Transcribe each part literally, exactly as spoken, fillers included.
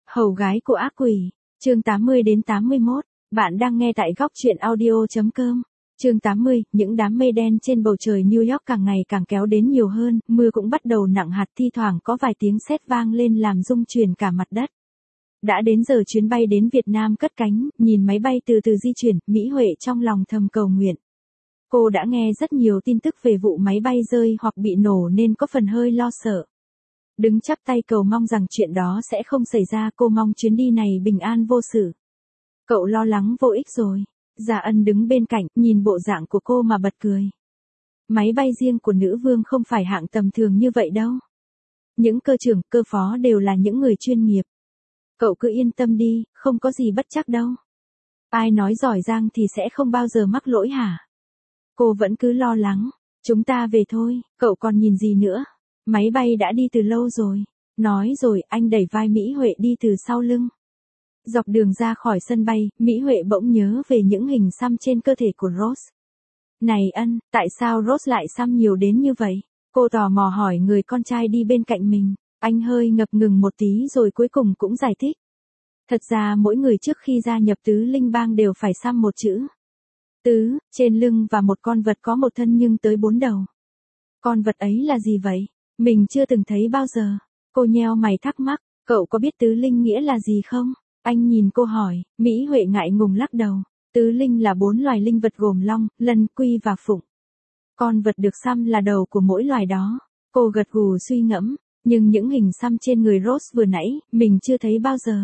Hầu gái của ác quỷ, chương tám mươi đến tám mươi mốt, bạn đang nghe tại góc truyện audio chấm com. Chương tám mươi, những đám mây đen trên bầu trời New York càng ngày càng kéo đến nhiều hơn, mưa cũng bắt đầu nặng hạt, thi thoảng có vài tiếng sét vang lên làm rung chuyển cả mặt đất. Đã đến giờ chuyến bay đến Việt Nam cất cánh, nhìn máy bay từ từ di chuyển, Mỹ Huệ trong lòng thầm cầu nguyện. Cô đã nghe rất nhiều tin tức về vụ máy bay rơi hoặc bị nổ nên có phần hơi lo sợ. Đứng chắp tay cầu mong rằng chuyện đó sẽ không xảy ra, cô mong chuyến đi này bình an vô sự. Cậu lo lắng vô ích rồi. Gia Ân đứng bên cạnh, nhìn bộ dạng của cô mà bật cười. Máy bay riêng của nữ vương không phải hạng tầm thường như vậy đâu. Những cơ trưởng, cơ phó đều là những người chuyên nghiệp. Cậu cứ yên tâm đi, không có gì bất trắc đâu. Ai nói giỏi giang thì sẽ không bao giờ mắc lỗi hả? Cô vẫn cứ lo lắng. Chúng ta về thôi, cậu còn nhìn gì nữa? Máy bay đã đi từ lâu rồi. Nói rồi, anh đẩy vai Mỹ Huệ đi từ sau lưng. Dọc đường ra khỏi sân bay, Mỹ Huệ bỗng nhớ về những hình xăm trên cơ thể của Rose. Này Ân, tại sao Rose lại xăm nhiều đến như vậy? Cô tò mò hỏi người con trai đi bên cạnh mình. Anh hơi ngập ngừng một tí rồi cuối cùng cũng giải thích. Thật ra mỗi người trước khi gia nhập Tứ Linh Bang đều phải xăm một chữ Tứ, trên lưng và một con vật có một thân nhưng tới bốn đầu. Con vật ấy là gì vậy? Mình chưa từng thấy bao giờ. Cô nheo mày thắc mắc, cậu có biết tứ linh nghĩa là gì không? Anh nhìn cô hỏi, Mỹ Huệ ngại ngùng lắc đầu. Tứ linh là bốn loài linh vật gồm long, lân, quy và phụng. Con vật được xăm là đầu của mỗi loài đó. Cô gật gù suy ngẫm, nhưng những hình xăm trên người Rose vừa nãy, mình chưa thấy bao giờ.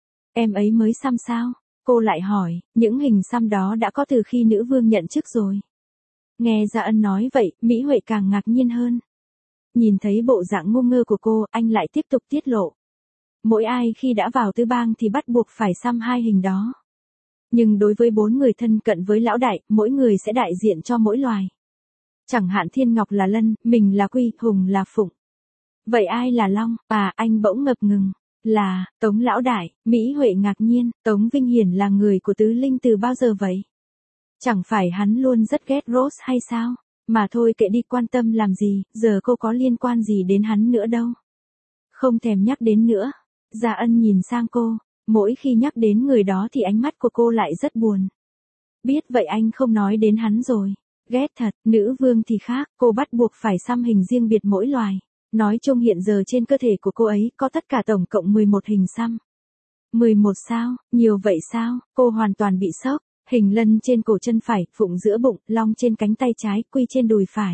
Em ấy mới xăm sao? Cô lại hỏi, những hình xăm đó đã có từ khi nữ vương nhận chức rồi. Nghe Gia Ân nói vậy, Mỹ Huệ càng ngạc nhiên hơn. Nhìn thấy bộ dạng ngu ngơ của cô, anh lại tiếp tục tiết lộ. Mỗi ai khi đã vào tứ bang thì bắt buộc phải xăm hai hình đó. Nhưng đối với bốn người thân cận với lão đại, mỗi người sẽ đại diện cho mỗi loài. Chẳng hạn Thiên Ngọc là lân, mình là quy, Hùng là phụng. Vậy ai là long? À, anh bỗng ngập ngừng. Là, Tống lão đại. Mỹ Huệ ngạc nhiên, Tống Vinh Hiển là người của tứ linh từ bao giờ vậy? Chẳng phải hắn luôn rất ghét Rose hay sao? Mà thôi kệ đi, quan tâm làm gì, giờ cô có liên quan gì đến hắn nữa đâu. Không thèm nhắc đến nữa. Gia Ân nhìn sang cô, mỗi khi nhắc đến người đó thì ánh mắt của cô lại rất buồn. Biết vậy anh không nói đến hắn rồi. Ghét thật, nữ vương thì khác, cô bắt buộc phải xăm hình riêng biệt mỗi loài. Nói chung hiện giờ trên cơ thể của cô ấy có tất cả tổng cộng mười một hình xăm. mười một sao, nhiều vậy sao? Cô hoàn toàn bị sốc. Hình lân trên cổ chân phải, phụng giữa bụng, long trên cánh tay trái, quy trên đùi phải.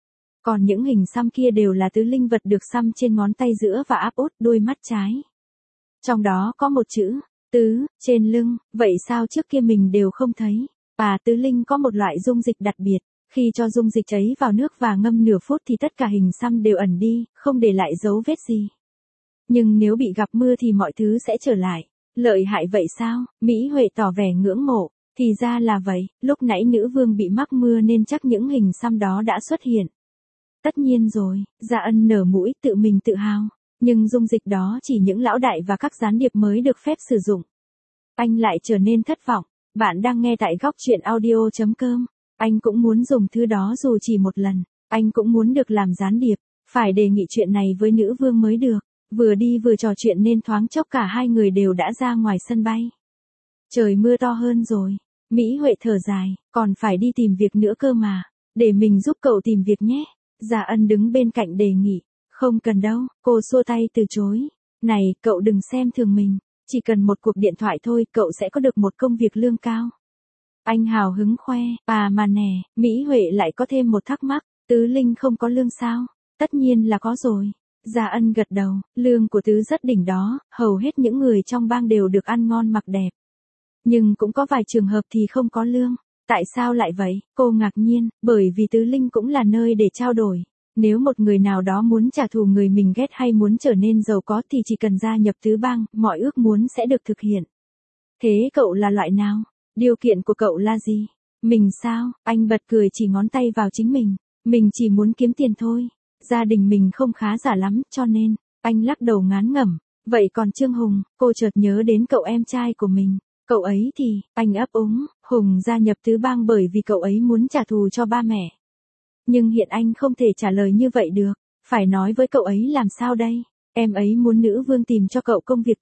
Còn những hình xăm kia đều là tứ linh vật được xăm trên ngón tay giữa và áp út đuôi mắt trái. Trong đó có một chữ tứ trên lưng, vậy sao trước kia mình đều không thấy? À, tứ linh có một loại dung dịch đặc biệt, khi cho dung dịch ấy vào nước và ngâm nửa phút thì tất cả hình xăm đều ẩn đi, không để lại dấu vết gì. Nhưng nếu bị gặp mưa thì mọi thứ sẽ trở lại. Lợi hại vậy sao? Mỹ Huệ tỏ vẻ ngưỡng mộ. Thì ra là vậy, lúc nãy nữ vương bị mắc mưa nên chắc những hình xăm đó đã xuất hiện. Tất nhiên rồi, Gia Ân nở mũi tự mình tự hào. Nhưng dung dịch đó chỉ những lão đại và các gián điệp mới được phép sử dụng. Anh lại trở nên thất vọng. Bạn đang nghe tại góc truyện audio chấm com. Anh cũng muốn dùng thứ đó dù chỉ một lần. Anh cũng muốn được làm gián điệp. Phải đề nghị chuyện này với nữ vương mới được. Vừa đi vừa trò chuyện nên thoáng chốc cả hai người đều đã ra ngoài sân bay. Trời mưa to hơn rồi. Mỹ Huệ thở dài, còn phải đi tìm việc nữa cơ mà. Để mình giúp cậu tìm việc nhé. Gia Ân đứng bên cạnh đề nghị. Không cần đâu, cô xua tay từ chối. Này, cậu đừng xem thường mình. Chỉ cần một cuộc điện thoại thôi, cậu sẽ có được một công việc lương cao. Anh hào hứng khoe. À mà nè, Mỹ Huệ lại có thêm một thắc mắc. Tứ linh không có lương sao? Tất nhiên là có rồi. Gia Ân gật đầu, lương của tứ rất đỉnh đó, hầu hết những người trong bang đều được ăn ngon mặc đẹp. Nhưng cũng có vài trường hợp thì không có lương. Tại sao lại vậy? Cô ngạc nhiên, bởi vì tứ linh cũng là nơi để trao đổi. Nếu một người nào đó muốn trả thù người mình ghét hay muốn trở nên giàu có thì chỉ cần gia nhập tứ bang, mọi ước muốn sẽ được thực hiện. Thế cậu là loại nào? Điều kiện của cậu là gì? Mình sao? Anh bật cười chỉ ngón tay vào chính mình. Mình chỉ muốn kiếm tiền thôi. Gia đình mình không khá giả lắm, cho nên, anh lắc đầu ngán ngẩm. Vậy còn Trương Hùng, cô chợt nhớ đến cậu em trai của mình. Cậu ấy thì, anh ấp úng, Hùng gia nhập tứ bang bởi vì cậu ấy muốn trả thù cho ba mẹ. Nhưng hiện anh không thể trả lời như vậy được, phải nói với cậu ấy làm sao đây? Em ấy muốn nữ vương tìm cho cậu công việc tốt,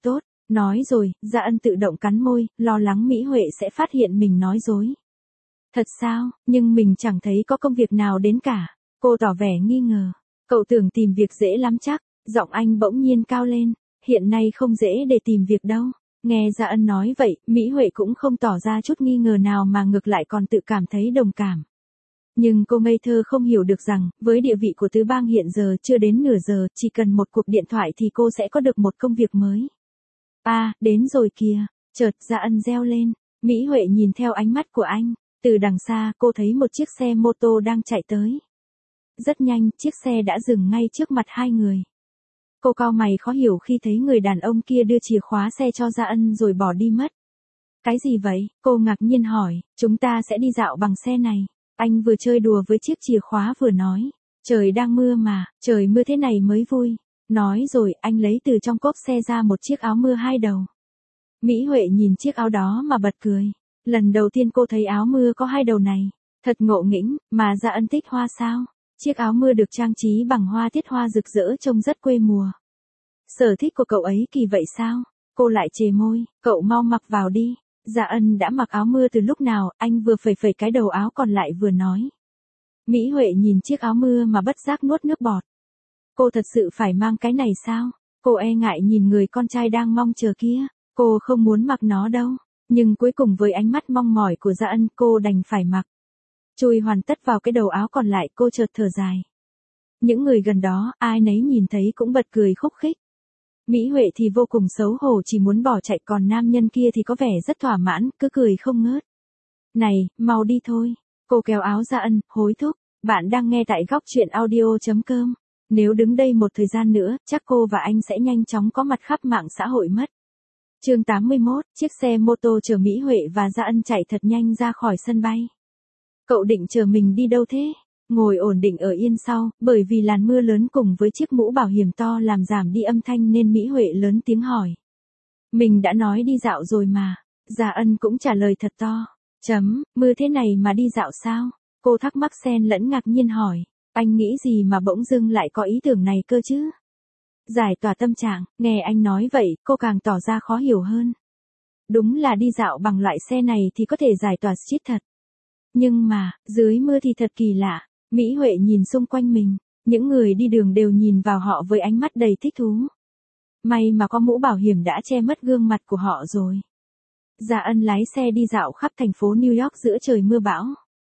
Nói rồi, Dạ Ân tự động cắn môi, lo lắng Mỹ Huệ sẽ phát hiện mình nói dối. Thật sao, nhưng mình chẳng thấy có công việc nào đến cả. Cô tỏ vẻ nghi ngờ. Cậu tưởng tìm việc dễ lắm chắc. Giọng anh bỗng nhiên cao lên. Hiện nay không dễ để tìm việc đâu. Nghe Dạ Ân nói vậy, Mỹ Huệ cũng không tỏ ra chút nghi ngờ nào mà ngược lại còn tự cảm thấy đồng cảm. Nhưng cô ngây thơ không hiểu được rằng, với địa vị của tứ bang hiện giờ chưa đến nửa giờ, chỉ cần một cuộc điện thoại thì cô sẽ có được một công việc mới. À, đến rồi kìa. Chợt Dạ Ân reo lên. Mỹ Huệ nhìn theo ánh mắt của anh. Từ đằng xa cô thấy một chiếc xe mô tô đang chạy tới. Rất nhanh, chiếc xe đã dừng ngay trước mặt hai người. Cô cau mày khó hiểu khi thấy người đàn ông kia đưa chìa khóa xe cho Dạ Ân rồi bỏ đi mất. Cái gì vậy? Cô ngạc nhiên hỏi. Chúng ta sẽ đi dạo bằng xe này. Anh vừa chơi đùa với chiếc chìa khóa vừa nói. Trời đang mưa mà, trời mưa thế này mới vui. Nói rồi anh lấy từ trong cốp xe ra một chiếc áo mưa hai đầu. Mỹ Huệ nhìn chiếc áo đó mà bật cười. Lần đầu tiên cô thấy áo mưa có hai đầu này. Thật ngộ nghĩnh, mà Dạ Ân thích hoa sao? Chiếc áo mưa được trang trí bằng hoa tiết hoa rực rỡ trông rất quê mùa. Sở thích của cậu ấy kỳ vậy sao? Cô lại chề môi, cậu mau mặc vào đi. Dạ Ân đã mặc áo mưa từ lúc nào, anh vừa phẩy phẩy cái đầu áo còn lại vừa nói. Mỹ Huệ nhìn chiếc áo mưa mà bất giác nuốt nước bọt. Cô thật sự phải mang cái này sao? Cô e ngại nhìn người con trai đang mong chờ kia. Cô không muốn mặc nó đâu. Nhưng cuối cùng với ánh mắt mong mỏi của Dạ Ân cô đành phải mặc. Chui hoàn tất vào cái đầu áo còn lại cô chợt thở dài. Những người gần đó ai nấy nhìn thấy cũng bật cười khúc khích. Mỹ Huệ thì vô cùng xấu hổ chỉ muốn bỏ chạy còn nam nhân kia thì có vẻ rất thỏa mãn cứ cười không ngớt. Này, mau đi thôi. Cô kéo áo Dạ Ân, hối thúc. Bạn đang nghe tại góc truyện audio.com. Nếu đứng đây một thời gian nữa, chắc cô và anh sẽ nhanh chóng có mặt khắp mạng xã hội mất. Chương tám mươi mốt, chiếc xe mô tô chở Mỹ Huệ và Dạ Ân chạy thật nhanh ra khỏi sân bay. Cậu định chờ mình đi đâu thế? Ngồi ổn định ở yên sau, bởi vì làn mưa lớn cùng với chiếc mũ bảo hiểm to làm giảm đi âm thanh nên Mỹ Huệ lớn tiếng hỏi. Mình đã nói đi dạo rồi mà. Dạ Ân cũng trả lời thật to. Chấm, mưa thế này mà đi dạo sao? Cô thắc mắc xen lẫn ngạc nhiên hỏi. Anh nghĩ gì mà bỗng dưng lại có ý tưởng này cơ chứ? Giải tỏa tâm trạng, nghe anh nói vậy, cô càng tỏ ra khó hiểu hơn. Đúng là đi dạo bằng loại xe này thì có thể giải tỏa stress thật. Nhưng mà, dưới mưa thì thật kỳ lạ. Mỹ Huệ nhìn xung quanh mình, những người đi đường đều nhìn vào họ với ánh mắt đầy thích thú. May mà có mũ bảo hiểm đã che mất gương mặt của họ rồi. Dạ Ân lái xe đi dạo khắp thành phố New York giữa trời mưa bão.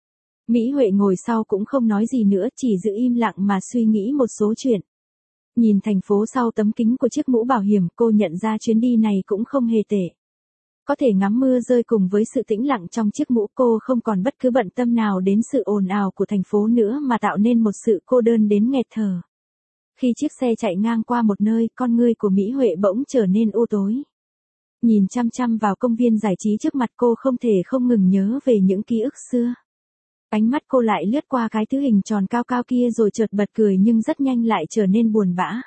Mỹ Huệ ngồi sau cũng không nói gì nữa, chỉ giữ im lặng mà suy nghĩ một số chuyện. Nhìn thành phố sau tấm kính của chiếc mũ bảo hiểm, cô nhận ra chuyến đi này cũng không hề tệ. Có thể ngắm mưa rơi cùng với sự tĩnh lặng trong chiếc mũ, cô không còn bất cứ bận tâm nào đến sự ồn ào của thành phố nữa mà tạo nên một sự cô đơn đến nghẹt thở. Khi chiếc xe chạy ngang qua một nơi, con ngươi của Mỹ Huệ bỗng trở nên u tối. Nhìn chăm chăm vào công viên giải trí trước mặt cô không thể không ngừng nhớ về những ký ức xưa. Ánh mắt cô lại lướt qua cái thứ hình tròn cao cao kia rồi chợt bật cười nhưng rất nhanh lại trở nên buồn bã.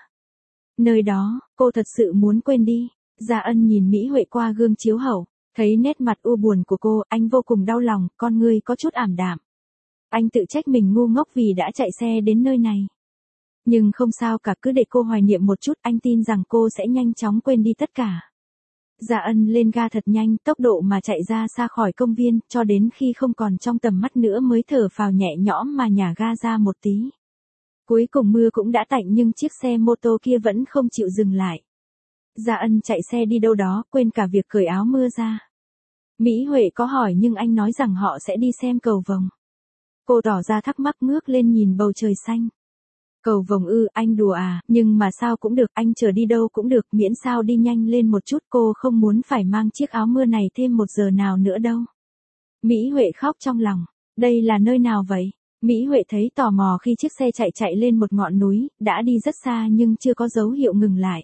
Nơi đó, cô thật sự muốn quên đi. Dạ Ân nhìn Mỹ Huệ qua gương chiếu hậu, thấy nét mặt u buồn của cô, anh vô cùng đau lòng, con ngươi có chút ảm đạm. Anh tự trách mình ngu ngốc vì đã chạy xe đến nơi này. Nhưng không sao cả, cứ để cô hoài niệm một chút, anh tin rằng cô sẽ nhanh chóng quên đi tất cả. Dạ Ân lên ga thật nhanh, tốc độ mà chạy ra xa khỏi công viên, cho đến khi không còn trong tầm mắt nữa mới thở phào nhẹ nhõm mà nhả ga ra một tí. Cuối cùng mưa cũng đã tạnh nhưng chiếc xe mô tô kia vẫn không chịu dừng lại. Dạ Ân chạy xe đi đâu đó, quên cả việc cởi áo mưa ra. Mỹ Huệ có hỏi nhưng anh nói rằng họ sẽ đi xem cầu vồng. Cô tỏ ra thắc mắc ngước lên nhìn bầu trời xanh. Cầu vồng ư, anh đùa à, nhưng mà sao cũng được, anh chờ đi đâu cũng được, miễn sao đi nhanh lên một chút, cô không muốn phải mang chiếc áo mưa này thêm một giờ nào nữa đâu. Mỹ Huệ khóc trong lòng, đây là nơi nào vậy? Mỹ Huệ thấy tò mò khi chiếc xe chạy chạy lên một ngọn núi, đã đi rất xa nhưng chưa có dấu hiệu ngừng lại.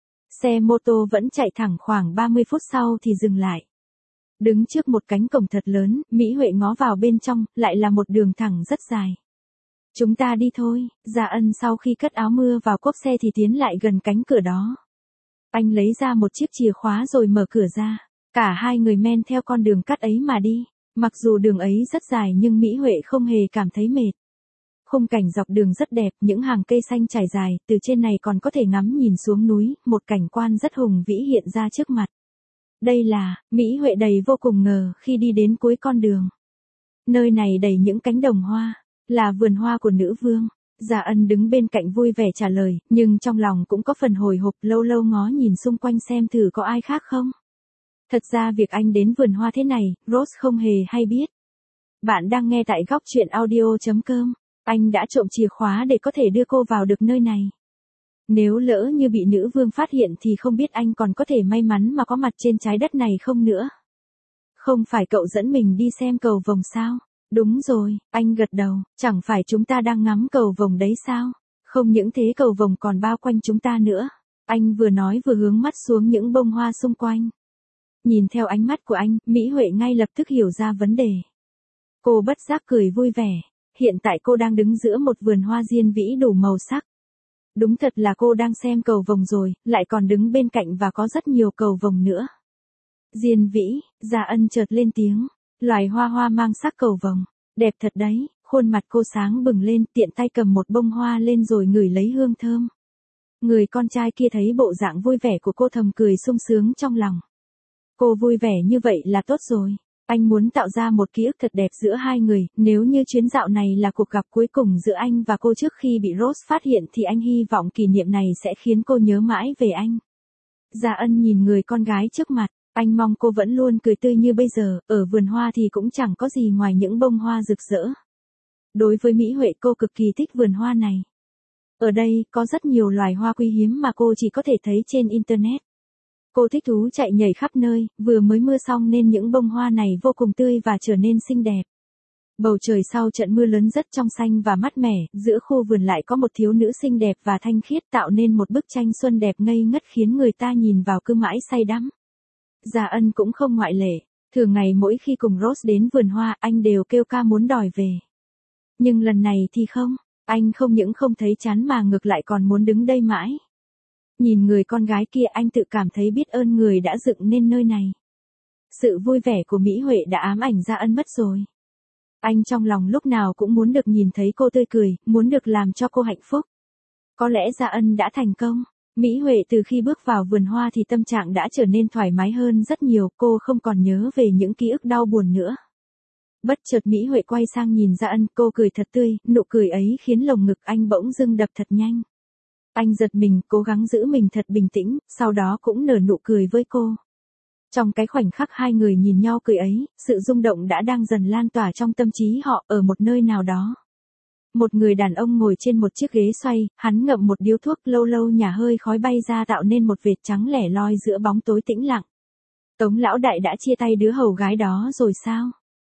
Xe mô tô vẫn chạy thẳng khoảng ba mươi phút sau thì dừng lại. Đứng trước một cánh cổng thật lớn, Mỹ Huệ ngó vào bên trong, lại là một đường thẳng rất dài. Chúng ta đi thôi. Dạ Ân sau khi cất áo mưa vào cốp xe thì tiến lại gần cánh cửa đó. Anh lấy ra một chiếc chìa khóa rồi mở cửa ra. Cả hai người men theo con đường cắt ấy mà đi. Mặc dù đường ấy rất dài nhưng Mỹ Huệ không hề cảm thấy mệt. Khung cảnh dọc đường rất đẹp, những hàng cây xanh trải dài, từ trên này còn có thể ngắm nhìn xuống núi, một cảnh quan rất hùng vĩ hiện ra trước mặt. Đây là, Mỹ Huệ đầy vô cùng ngờ khi đi đến cuối con đường. Nơi này đầy những cánh đồng hoa, là vườn hoa của nữ vương. Gia Ân đứng bên cạnh vui vẻ trả lời, nhưng trong lòng cũng có phần hồi hộp, lâu lâu ngó nhìn xung quanh xem thử có ai khác không. Thật ra việc anh đến vườn hoa thế này, Rose không hề hay biết. Bạn đang nghe tại góc truyện audio chấm com. Anh đã trộm chìa khóa để có thể đưa cô vào được nơi này. Nếu lỡ như bị nữ vương phát hiện thì không biết anh còn có thể may mắn mà có mặt trên trái đất này không nữa. Không phải cậu dẫn mình đi xem cầu vồng sao? Đúng rồi, anh gật đầu, chẳng phải chúng ta đang ngắm cầu vồng đấy sao? Không những thế cầu vồng còn bao quanh chúng ta nữa. Anh vừa nói vừa hướng mắt xuống những bông hoa xung quanh. Nhìn theo ánh mắt của anh, Mỹ Huệ ngay lập tức hiểu ra vấn đề. Cô bất giác cười vui vẻ. Hiện tại cô đang đứng giữa một vườn hoa diên vĩ đủ màu sắc. Đúng thật là cô đang xem cầu vồng rồi, lại còn đứng bên cạnh và có rất nhiều cầu vồng nữa. Diên vĩ, Gia Ân chợt lên tiếng. Loài hoa hoa mang sắc cầu vồng. Đẹp thật đấy, khuôn mặt cô sáng bừng lên, tiện tay cầm một bông hoa lên rồi ngửi lấy hương thơm. Người con trai kia thấy bộ dạng vui vẻ của cô thầm cười sung sướng trong lòng. Cô vui vẻ như vậy là tốt rồi. Anh muốn tạo ra một ký ức thật đẹp giữa hai người, nếu như chuyến dạo này là cuộc gặp cuối cùng giữa anh và cô trước khi bị Rose phát hiện thì anh hy vọng kỷ niệm này sẽ khiến cô nhớ mãi về anh. Gia Ân nhìn người con gái trước mặt, anh mong cô vẫn luôn cười tươi như bây giờ, ở vườn hoa thì cũng chẳng có gì ngoài những bông hoa rực rỡ. Đối với Mỹ Huệ, cô cực kỳ thích vườn hoa này. Ở đây, có rất nhiều loài hoa quý hiếm mà cô chỉ có thể thấy trên Internet. Cô thích thú chạy nhảy khắp nơi, vừa mới mưa xong nên những bông hoa này vô cùng tươi và trở nên xinh đẹp. Bầu trời sau trận mưa lớn rất trong xanh và mát mẻ, giữa khu vườn lại có một thiếu nữ xinh đẹp và thanh khiết tạo nên một bức tranh xuân đẹp ngây ngất khiến người ta nhìn vào cứ mãi say đắm. Gia Ân cũng không ngoại lệ, thường ngày mỗi khi cùng Rose đến vườn hoa anh đều kêu ca muốn đòi về. Nhưng lần này thì không, anh không những không thấy chán mà ngược lại còn muốn đứng đây mãi. Nhìn người con gái kia anh tự cảm thấy biết ơn người đã dựng nên nơi này. Sự vui vẻ của Mỹ Huệ đã ám ảnh Gia Ân mất rồi. Anh trong lòng lúc nào cũng muốn được nhìn thấy cô tươi cười, muốn được làm cho cô hạnh phúc. Có lẽ Gia Ân đã thành công. Mỹ Huệ từ khi bước vào vườn hoa thì tâm trạng đã trở nên thoải mái hơn rất nhiều, cô không còn nhớ về những ký ức đau buồn nữa. Bất chợt Mỹ Huệ quay sang nhìn Gia Ân, cô cười thật tươi, nụ cười ấy khiến lồng ngực anh bỗng dưng đập thật nhanh. Anh giật mình, cố gắng giữ mình thật bình tĩnh, sau đó cũng nở nụ cười với cô. Trong cái khoảnh khắc hai người nhìn nhau cười ấy, sự rung động đã đang dần lan tỏa trong tâm trí họ ở một nơi nào đó. Một người đàn ông ngồi trên một chiếc ghế xoay, hắn ngậm một điếu thuốc, lâu lâu nhả hơi khói bay ra tạo nên một vệt trắng lẻ loi giữa bóng tối tĩnh lặng. Tống lão đại đã chia tay đứa hầu gái đó rồi sao?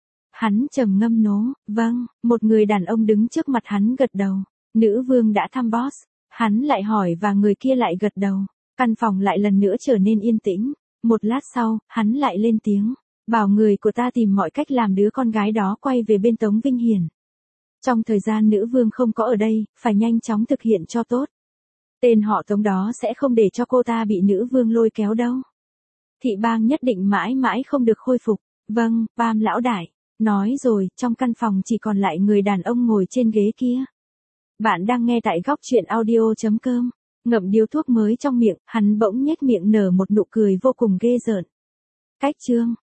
Hắn trầm ngâm nố, vâng, một người đàn ông đứng trước mặt hắn gật đầu. Nữ vương đã thăm boss. Hắn lại hỏi và người kia lại gật đầu. Căn phòng lại lần nữa trở nên yên tĩnh. Một lát sau, hắn lại lên tiếng. Bảo người của ta tìm mọi cách làm đứa con gái đó quay về bên Tống Vinh Hiển. Trong thời gian nữ vương không có ở đây, phải nhanh chóng thực hiện cho tốt. Tên họ Tống đó sẽ không để cho cô ta bị nữ vương lôi kéo đâu. Thị bang nhất định mãi mãi không được khôi phục. Vâng, Pam lão đại. Nói rồi, trong căn phòng chỉ còn lại người đàn ông ngồi trên ghế kia. Bạn đang nghe tại góc truyện audio chấm com. Ngậm điếu thuốc mới trong miệng, hắn bỗng nhếch miệng nở một nụ cười vô cùng ghê rợn. Cách chương